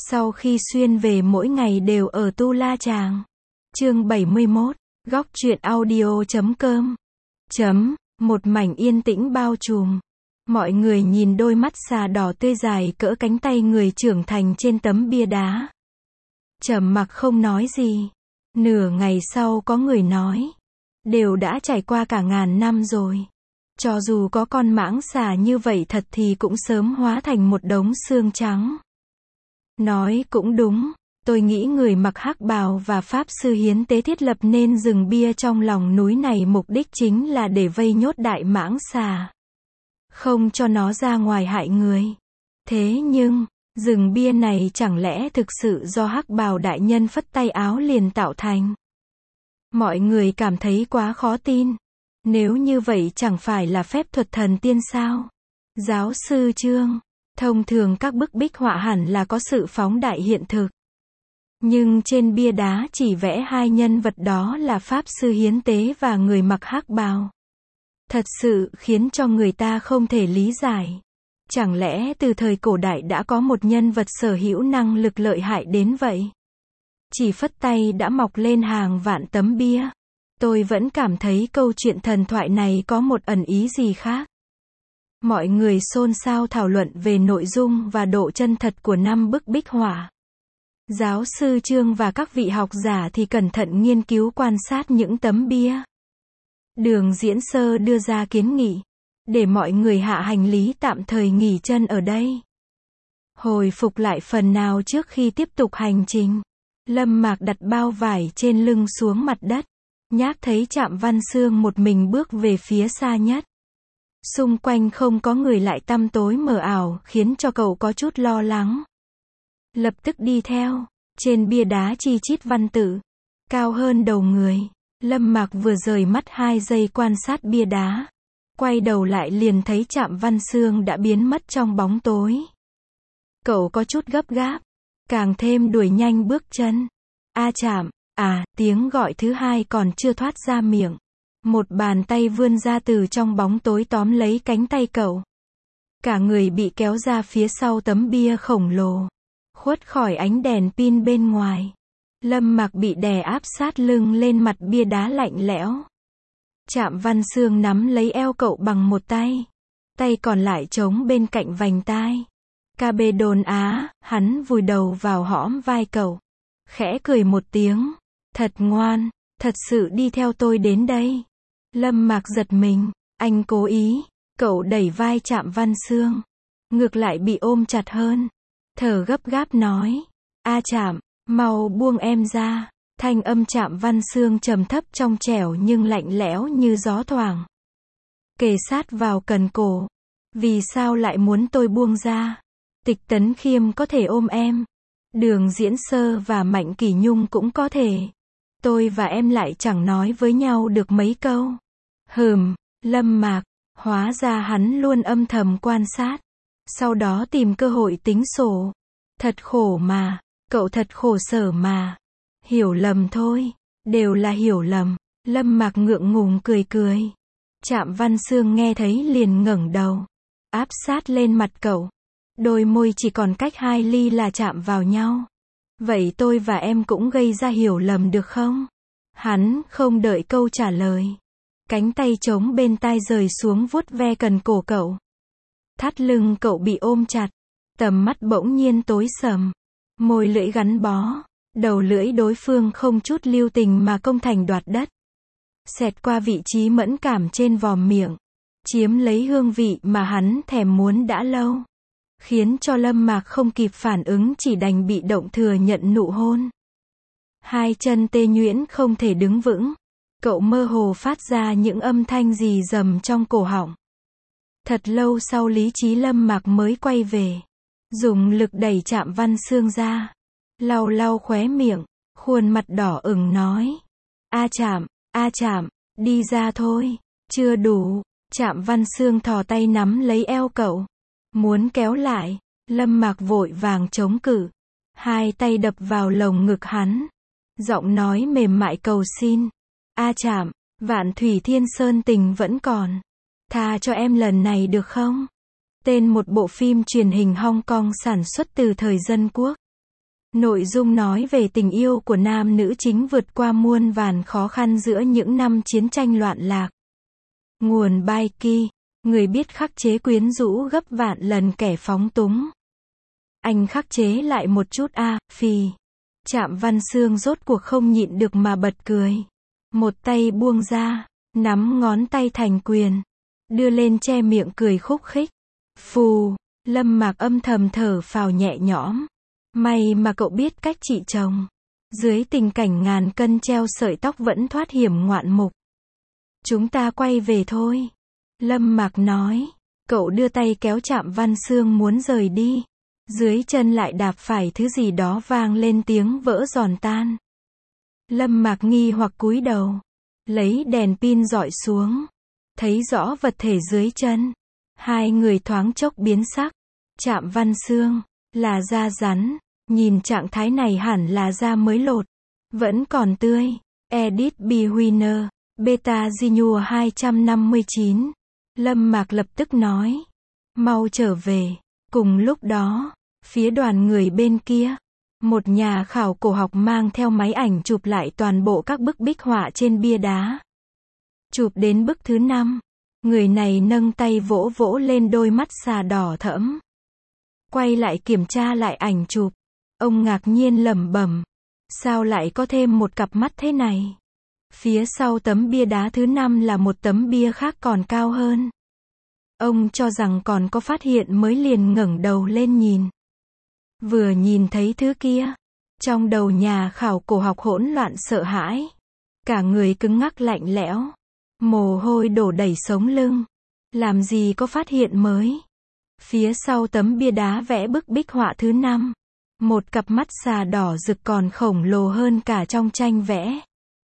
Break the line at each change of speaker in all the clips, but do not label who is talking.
Sau khi xuyên về mỗi ngày đều ở Tu La Chàng. Chương 71, góc truyện audio.com. Một mảnh yên tĩnh bao trùm. Mọi người nhìn đôi mắt xà đỏ tươi dài cỡ cánh tay người trưởng thành trên tấm bia đá. Trầm mặc không nói gì. Nửa ngày sau có người nói. Đều đã trải qua cả ngàn năm rồi. Cho dù có con mãng xà như vậy thật thì cũng sớm hóa thành một đống xương trắng. Nói cũng đúng. Tôi nghĩ người mặc hắc bào và pháp sư hiến tế thiết lập nên rừng bia trong lòng núi này mục đích chính là để vây nhốt đại mãng xà. Không cho nó ra ngoài hại người. Thế nhưng, rừng bia này chẳng lẽ thực sự do hắc bào đại nhân phất tay áo liền tạo thành? Mọi người cảm thấy quá khó tin. Nếu như vậy chẳng phải là phép thuật thần tiên sao? Giáo sư Trương, thông thường các bức bích họa hẳn là có sự phóng đại hiện thực. Nhưng trên bia đá chỉ vẽ hai nhân vật đó là pháp sư hiến tế và người mặc hắc bào. Thật sự khiến cho người ta không thể lý giải. Chẳng lẽ từ thời cổ đại đã có một nhân vật sở hữu năng lực lợi hại đến vậy? Chỉ phất tay đã mọc lên hàng vạn tấm bia. Tôi vẫn cảm thấy câu chuyện thần thoại này có một ẩn ý gì khác. Mọi người xôn xao thảo luận về nội dung và độ chân thật của 5 bức bích họa. Giáo sư Trương và các vị học giả thì cẩn thận nghiên cứu quan sát những tấm bia. Đường Diễn Sơ đưa ra kiến nghị, để mọi người hạ hành lý tạm thời nghỉ chân ở đây. Hồi phục lại phần nào trước khi tiếp tục hành trình. Lâm Mạc đặt bao vải trên lưng xuống mặt đất. Nhác thấy Trạm Văn Xương một mình bước về phía xa nhất. Xung quanh không có người lại tăm tối mờ ảo khiến cho cậu có chút lo lắng. Lập tức đi theo. Trên bia đá chi chít văn tự. Cao hơn đầu người. Lâm Mạc vừa rời mắt 2 giây quan sát bia đá. Quay đầu lại liền thấy Trạm Văn Xương đã biến mất trong bóng tối. Cậu có chút gấp gáp. Càng thêm đuổi nhanh bước chân. A Trạm, tiếng gọi thứ hai còn chưa thoát ra miệng. Một bàn tay vươn ra từ trong bóng tối tóm lấy cánh tay cậu. Cả người bị kéo ra phía sau tấm bia khổng lồ. Khuất khỏi ánh đèn pin bên ngoài. Lâm Mạc bị đè áp sát lưng lên mặt bia đá lạnh lẽo. Trạm Văn Xương nắm lấy eo cậu bằng một tay. Tay còn lại chống bên cạnh vành tai. Ca bê đồn á, hắn vùi đầu vào hõm vai cậu. Khẽ cười một tiếng. Thật ngoan, thật sự đi theo tôi đến đây. Lâm Mạc giật mình, anh cố ý. Cậu đẩy vai Trạm Văn Xương. Ngược lại bị ôm chặt hơn. Thở gấp gáp nói. A Trạm, mau buông em ra. Thanh âm Trạm Văn Xương trầm thấp trong trẻo nhưng lạnh lẽo như gió thoảng. Kề sát vào cần cổ. Vì sao lại muốn tôi buông ra? Tịch Tấn Khiêm có thể ôm em. Đường Diễn Sơ và Mạnh Kỷ Nhung cũng có thể. Tôi và em lại chẳng nói với nhau được mấy câu. Lâm Mạc, hóa ra hắn luôn âm thầm quan sát. Sau đó tìm cơ hội tính sổ. Thật khổ mà, cậu thật khổ sở mà. Hiểu lầm thôi, đều là hiểu lầm. Lâm Mạc ngượng ngùng cười cười. Trạm Văn Xương nghe thấy liền ngẩng đầu. Áp sát lên mặt cậu. Đôi môi chỉ còn cách 2 ly là chạm vào nhau. Vậy tôi và em cũng gây ra hiểu lầm được không? Hắn không đợi câu trả lời. Cánh tay trống bên tai rời xuống vuốt ve cần cổ cậu. Thắt lưng cậu bị ôm chặt. Tầm mắt bỗng nhiên tối sầm. Môi lưỡi gắn bó. Đầu lưỡi đối phương không chút lưu tình mà công thành đoạt đất. Xẹt qua vị trí mẫn cảm trên vòm miệng. Chiếm lấy hương vị mà hắn thèm muốn đã lâu. Khiến cho Lâm Mạc không kịp phản ứng chỉ đành bị động thừa nhận nụ hôn. 2 chân tê nhuyễn không thể đứng vững. Cậu mơ hồ phát ra những âm thanh rì rầm trong cổ họng. Thật lâu sau lý trí Lâm Mạc mới quay về. Dùng lực đẩy Trạm Văn Xương ra. Lau lau khóe miệng. Khuôn mặt đỏ ửng nói. A Trạm, đi ra thôi. Chưa đủ. Trạm Văn Xương thò tay nắm lấy eo cậu. Muốn kéo lại. Lâm Mạc vội vàng chống cự. 2 tay đập vào lồng ngực hắn. Giọng nói mềm mại cầu xin. A Trạm, Vạn Thủy Thiên Sơn tình vẫn còn. Tha cho em lần này được không? Tên một bộ phim truyền hình Hong Kong sản xuất từ thời Dân Quốc. Nội dung nói về tình yêu của nam nữ chính vượt qua muôn vàn khó khăn giữa những năm chiến tranh loạn lạc. Nguồn Baiki, người biết khắc chế quyến rũ gấp vạn lần kẻ phóng túng. Anh khắc chế lại một chút phì. Trạm Văn Xương rốt cuộc không nhịn được mà bật cười. Một tay buông ra, nắm ngón tay thành quyền, đưa lên che miệng cười khúc khích. Phù, Lâm Mạc âm thầm thở phào nhẹ nhõm. May mà cậu biết cách trị chồng. Dưới tình cảnh ngàn cân treo sợi tóc vẫn thoát hiểm ngoạn mục. Chúng ta quay về thôi. Lâm Mạc nói. Cậu đưa tay kéo Trạm Văn Xương muốn rời đi. Dưới chân lại đạp phải thứ gì đó vang lên tiếng vỡ giòn tan. Lâm Mạc nghi hoặc cúi đầu. Lấy đèn pin dọi xuống. Thấy rõ vật thể dưới chân. Hai người thoáng chốc biến sắc. Trạm Văn Xương, là da rắn. Nhìn trạng thái này hẳn là da mới lột. Vẫn còn tươi. Edit B. Winner, Beta Ginua 259. Lâm Mạc lập tức nói. Mau trở về. Cùng lúc đó, phía đoàn người bên kia, một nhà khảo cổ học mang theo máy ảnh chụp lại toàn bộ các bức bích họa trên bia đá. Chụp đến bức thứ 5, người này nâng tay vỗ vỗ lên đôi mắt xà đỏ thẫm. Quay lại kiểm tra lại ảnh chụp, ông ngạc nhiên lẩm bẩm, sao lại có thêm một cặp mắt thế này? Phía sau tấm bia đá thứ 5 là một tấm bia khác còn cao hơn. Ông cho rằng còn có phát hiện mới liền ngẩng đầu lên nhìn. Vừa nhìn thấy thứ kia, trong đầu nhà khảo cổ học hỗn loạn sợ hãi. Cả người cứng ngắc lạnh lẽo, mồ hôi đổ đầy sống lưng. Làm gì có phát hiện mới? Phía sau tấm bia đá vẽ bức bích họa thứ 5, một cặp mắt xà đỏ rực còn khổng lồ hơn cả trong tranh vẽ.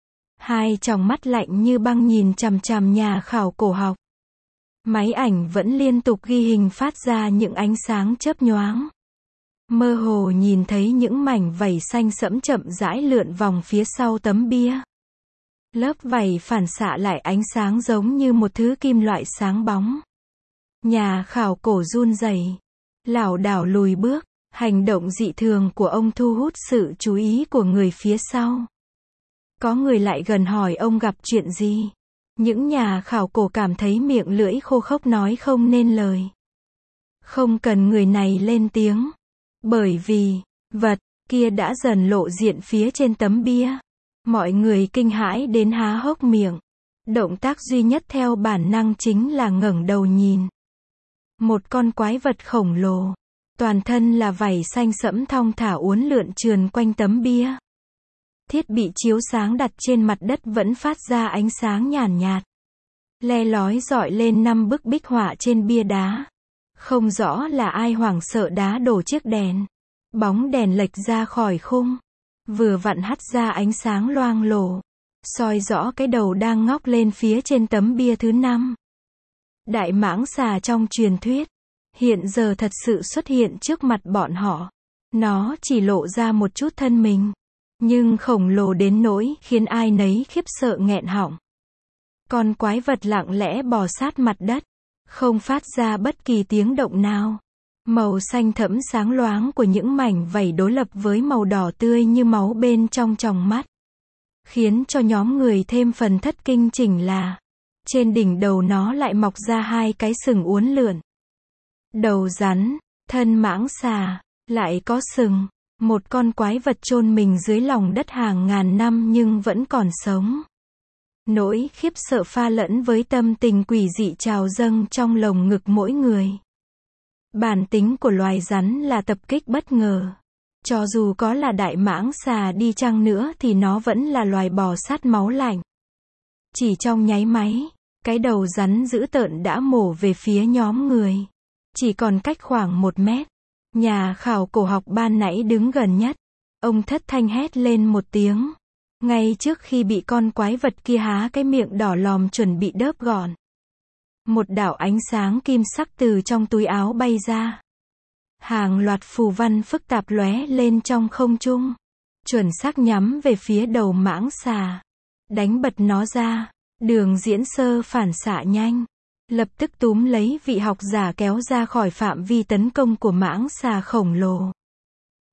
Hai tròng mắt lạnh như băng nhìn chằm chằm nhà khảo cổ học. Máy ảnh vẫn liên tục ghi hình phát ra những ánh sáng chớp nhoáng. Mơ hồ nhìn thấy những mảnh vảy xanh sẫm chậm rãi lượn vòng phía sau tấm bia. Lớp vảy phản xạ lại ánh sáng giống như một thứ kim loại sáng bóng. Nhà khảo cổ run rẩy, lảo đảo lùi bước, hành động dị thường của ông thu hút sự chú ý của người phía sau. Có người lại gần hỏi ông gặp chuyện gì. Những nhà khảo cổ cảm thấy miệng lưỡi khô khốc nói không nên lời. Không cần người này lên tiếng. Bởi vì, vật kia đã dần lộ diện phía trên tấm bia. Mọi người kinh hãi đến há hốc miệng. Động tác duy nhất theo bản năng chính là ngẩng đầu nhìn. Một con quái vật khổng lồ. Toàn thân là vảy xanh sẫm thong thả uốn lượn trườn quanh tấm bia. Thiết bị chiếu sáng đặt trên mặt đất vẫn phát ra ánh sáng nhàn nhạt. Le lói dọi lên 5 bức bích họa trên bia đá. Không rõ là ai hoảng sợ đá đổ chiếc đèn. Bóng đèn lệch ra khỏi khung. Vừa vặn hắt ra ánh sáng loang lổ. Soi rõ cái đầu đang ngóc lên phía trên tấm bia thứ 5. Đại mãng xà trong truyền thuyết. Hiện giờ thật sự xuất hiện trước mặt bọn họ. Nó chỉ lộ ra một chút thân mình. Nhưng khổng lồ đến nỗi khiến ai nấy khiếp sợ nghẹn họng. Con quái vật lặng lẽ bò sát mặt đất. Không phát ra bất kỳ tiếng động nào. Màu xanh thẫm sáng loáng của những mảnh vảy đối lập với màu đỏ tươi như máu bên trong tròng mắt. Khiến cho nhóm người thêm phần thất kinh chỉnh là. Trên đỉnh đầu nó lại mọc ra 2 cái sừng uốn lượn. Đầu rắn, thân mãng xà, lại có sừng. Một con quái vật chôn mình dưới lòng đất hàng ngàn năm nhưng vẫn còn sống. Nỗi khiếp sợ pha lẫn với tâm tình quỷ dị trào dâng trong lồng ngực mỗi người. Bản tính của loài rắn là tập kích bất ngờ. Cho dù có là đại mãng xà đi chăng nữa thì nó vẫn là loài bò sát máu lạnh. Chỉ trong nháy máy, cái đầu rắn dữ tợn đã mổ về phía nhóm người. Chỉ còn cách khoảng 1 mét. Nhà khảo cổ học ban nãy đứng gần nhất. Ông thất thanh hét lên một tiếng. Ngay trước khi bị con quái vật kia há cái miệng đỏ lòm chuẩn bị đớp gọn. Một đạo ánh sáng kim sắc từ trong túi áo bay ra. Hàng loạt phù văn phức tạp lóe lên trong không trung. Chuẩn xác nhắm về phía đầu mãng xà. Đánh bật nó ra. Đường diễn sơ phản xạ nhanh. Lập tức túm lấy vị học giả kéo ra khỏi phạm vi tấn công của mãng xà khổng lồ.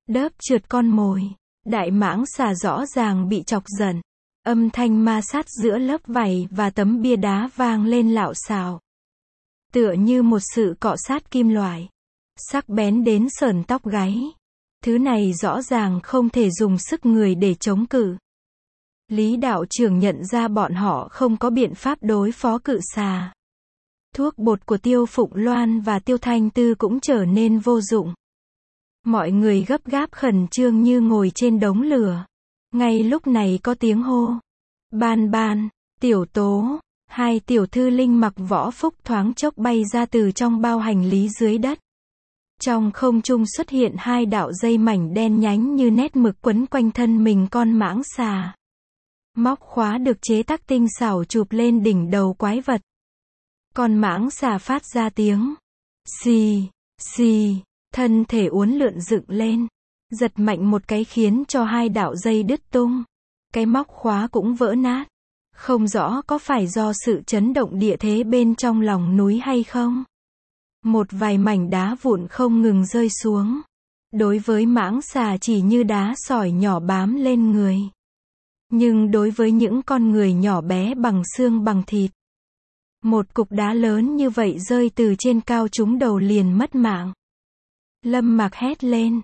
đớp trượt con mồi. Đại mãng xà rõ ràng bị chọc giận. Âm thanh ma sát giữa lớp vảy và tấm bia đá vang lên lạo xạo. Tựa như một sự cọ sát kim loại. Sắc bén đến sởn tóc gáy. Thứ này rõ ràng không thể dùng sức người để chống cự. Lý đạo trưởng nhận ra bọn họ không có biện pháp đối phó cự xà. Thuốc bột của Tiêu Phụng Loan và Tiêu Thanh Tư cũng trở nên vô dụng. Mọi người gấp gáp khẩn trương như ngồi trên đống lửa. Ngay lúc này có tiếng hô. Ban Ban, Tiểu Tố, hai tiểu thư linh mặc võ phúc thoáng chốc bay ra từ trong bao hành lý dưới đất. Trong không trung xuất hiện hai đạo dây mảnh đen nhánh như nét mực quấn quanh thân mình con mãng xà. Móc khóa được chế tác tinh xảo chụp lên đỉnh đầu quái vật. Con mãng xà phát ra tiếng xì, xì, thân thể uốn lượn dựng lên, giật mạnh một cái khiến cho hai đạo dây đứt tung. Cái móc khóa cũng vỡ nát. Không rõ có phải do sự chấn động địa thế bên trong lòng núi hay không. Một vài mảnh đá vụn không ngừng rơi xuống. Đối với mãng xà chỉ như đá sỏi nhỏ bám lên người. Nhưng đối với những con người nhỏ bé bằng xương bằng thịt, một cục đá lớn như vậy rơi từ trên cao trúng đầu liền mất mạng. Lâm Mạc hét lên,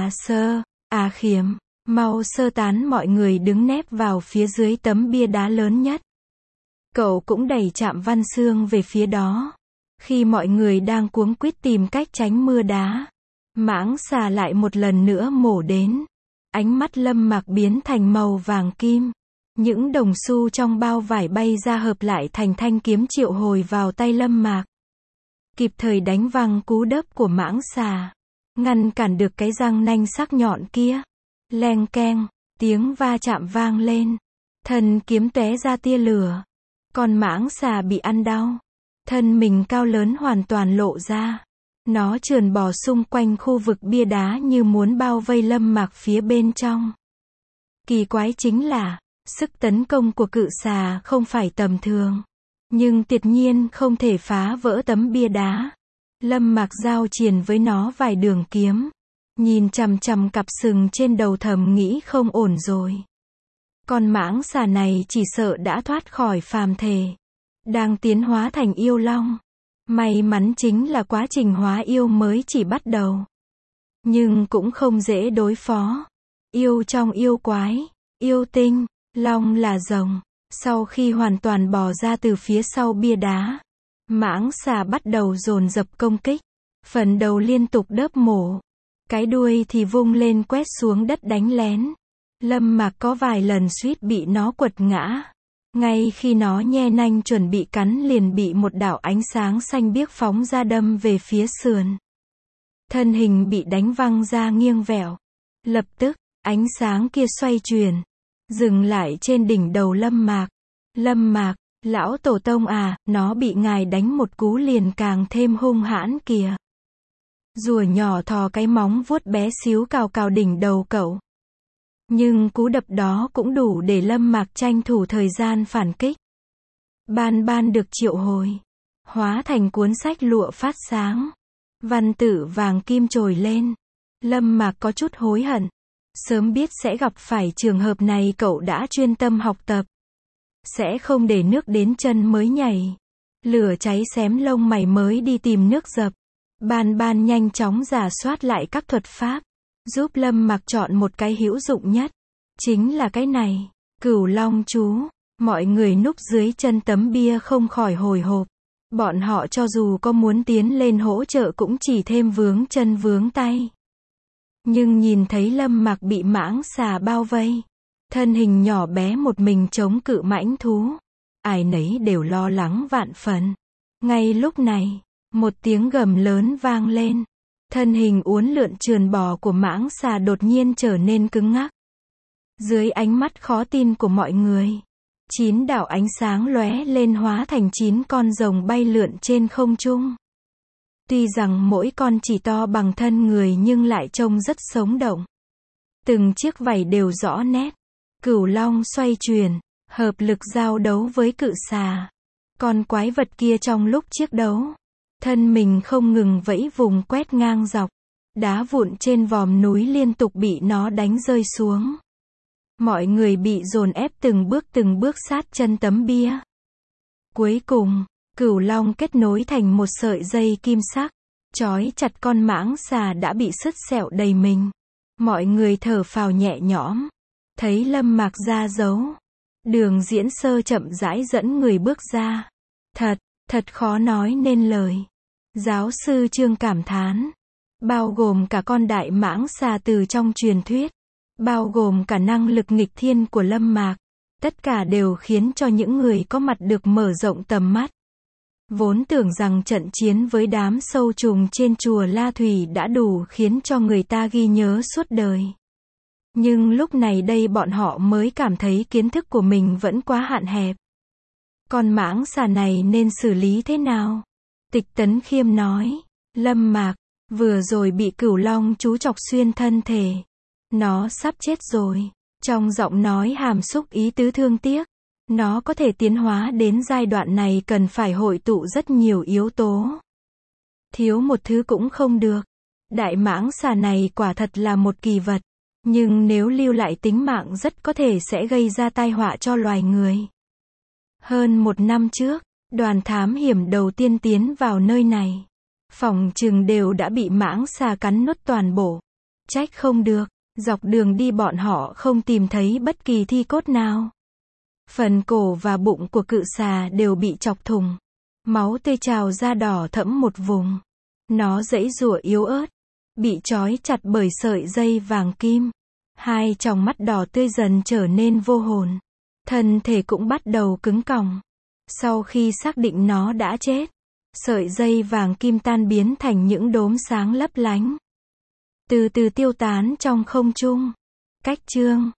Khiếm, mau sơ tán mọi người đứng nép vào phía dưới tấm bia đá lớn nhất. Cậu cũng đẩy Trạm Văn Xương về phía đó. Khi mọi người đang cuống quýt tìm cách tránh mưa đá, mãng xà lại một lần nữa mổ đến. Ánh mắt Lâm Mạc biến thành màu vàng kim. Những đồng xu trong bao vải bay ra hợp lại thành thanh kiếm triệu hồi vào tay Lâm Mạc. Kịp thời đánh văng cú đớp của mãng xà. Ngăn cản được cái răng nanh sắc nhọn kia. Leng keng, tiếng va chạm vang lên. Thân kiếm tóe ra tia lửa. Con mãng xà bị ăn đau. Thân mình cao lớn hoàn toàn lộ ra. Nó trườn bò xung quanh khu vực bia đá như muốn bao vây Lâm Mạc phía bên trong. Kỳ quái chính là, sức tấn công của cự xà không phải tầm thường. Nhưng tuyệt nhiên không thể phá vỡ tấm bia đá. Lâm Mạc giao triền với nó vài đường kiếm. Nhìn chằm chằm cặp sừng trên đầu thầm nghĩ không ổn rồi. Con mãng xà này chỉ sợ đã thoát khỏi phàm thể. Đang tiến hóa thành yêu long. May mắn chính là quá trình hóa yêu mới chỉ bắt đầu. Nhưng cũng không dễ đối phó. Yêu trong yêu quái, yêu tinh, long là rồng. Sau khi hoàn toàn bò ra từ phía sau bia đá, mãng xà bắt đầu dồn dập công kích. Phần đầu liên tục đớp mổ. Cái đuôi thì vung lên quét xuống đất đánh lén. Lâm Mạc có vài lần suýt bị nó quật ngã. Ngay khi nó nhe nanh chuẩn bị cắn liền bị một đạo ánh sáng xanh biếc phóng ra đâm về phía sườn. Thân hình bị đánh văng ra nghiêng vẹo. Lập tức, ánh sáng kia xoay chuyển. Dừng lại trên đỉnh đầu Lâm Mạc. Lâm Mạc, lão tổ tông à, nó bị ngài đánh một cú liền càng thêm hung hãn kìa. Rùa nhỏ thò cái móng vuốt bé xíu cào cào đỉnh đầu cậu. Nhưng cú đập đó cũng đủ để Lâm Mạc tranh thủ thời gian phản kích. Ban Ban được triệu hồi. Hóa thành cuốn sách lụa phát sáng. Văn tự vàng kim trồi lên. Lâm Mạc có chút hối hận. Sớm biết sẽ gặp phải trường hợp này cậu đã chuyên tâm học tập. Sẽ không để nước đến chân mới nhảy. Lửa cháy xém lông mày mới đi tìm nước dập. Ban Ban nhanh chóng rà soát lại các thuật pháp. Giúp Lâm Mạc chọn một cái hữu dụng nhất. Chính là cái này. Cửu Long chú. Mọi người núp dưới chân tấm bia không khỏi hồi hộp. Bọn họ cho dù có muốn tiến lên hỗ trợ cũng chỉ thêm vướng chân vướng tay. Nhưng nhìn thấy Lâm Mạc bị mãng xà bao vây. Thân hình nhỏ bé một mình chống cự mãnh thú. Ai nấy đều lo lắng vạn phần. Ngay lúc này, một tiếng gầm lớn vang lên. Thân hình uốn lượn trườn bò của mãng xà đột nhiên trở nên cứng ngắc. Dưới ánh mắt khó tin của mọi người, 9 đạo ánh sáng lóe lên hóa thành 9 con rồng bay lượn trên không trung. Tuy rằng mỗi con chỉ to bằng thân người nhưng lại trông rất sống động. Từng chiếc vảy đều rõ nét. Cửu Long xoay chuyển, hợp lực giao đấu với cự xà. Con quái vật kia trong lúc chiến đấu, thân mình không ngừng vẫy vùng quét ngang dọc. Đá vụn trên vòm núi liên tục bị nó đánh rơi xuống. Mọi người bị dồn ép từng bước sát chân tấm bia. Cuối cùng, Cửu Long kết nối thành một sợi dây kim sắc, trói chặt con mãng xà đã bị sứt sẹo đầy mình. Mọi người thở phào nhẹ nhõm. Thấy Lâm Mạc ra dấu. Đường Diễn Sơ chậm rãi dẫn người bước ra. Thật khó nói nên lời. Giáo sư Trương cảm thán. Bao gồm cả con đại mãng xà từ trong truyền thuyết. Bao gồm cả năng lực nghịch thiên của Lâm Mạc. Tất cả đều khiến cho những người có mặt được mở rộng tầm mắt. Vốn tưởng rằng trận chiến với đám sâu trùng trên chùa La Thủy đã đủ khiến cho người ta ghi nhớ suốt đời. Nhưng lúc này đây bọn họ mới cảm thấy kiến thức của mình vẫn quá hạn hẹp. Con mãng xà này nên xử lý thế nào? Tịch Tấn Khiêm nói. Lâm Mạc, vừa rồi bị Cửu Long chú chọc xuyên thân thể. Nó sắp chết rồi. Trong giọng nói hàm xúc ý tứ thương tiếc. Nó có thể tiến hóa đến giai đoạn này cần phải hội tụ rất nhiều yếu tố. Thiếu một thứ cũng không được. Đại mãng xà này quả thật là một kỳ vật. Nhưng nếu lưu lại tính mạng rất có thể sẽ gây ra tai họa cho loài người. Hơn 1 năm trước, đoàn thám hiểm đầu tiên tiến vào nơi này. Phỏng chừng đều đã bị mãng xà cắn nuốt toàn bộ. Trách không được, dọc đường đi bọn họ không tìm thấy bất kỳ thi cốt nào. Phần cổ và bụng của cự xà đều bị chọc thủng. Máu tươi trào ra đỏ thẫm một vùng. Nó giãy giụa yếu ớt, bị trói chặt bởi sợi dây vàng kim. Hai tròng mắt đỏ tươi dần trở nên vô hồn. Thân thể cũng bắt đầu cứng còng. Sau khi xác định nó đã chết, sợi dây vàng kim tan biến thành những đốm sáng lấp lánh. Từ từ tiêu tán trong không trung. Cách chương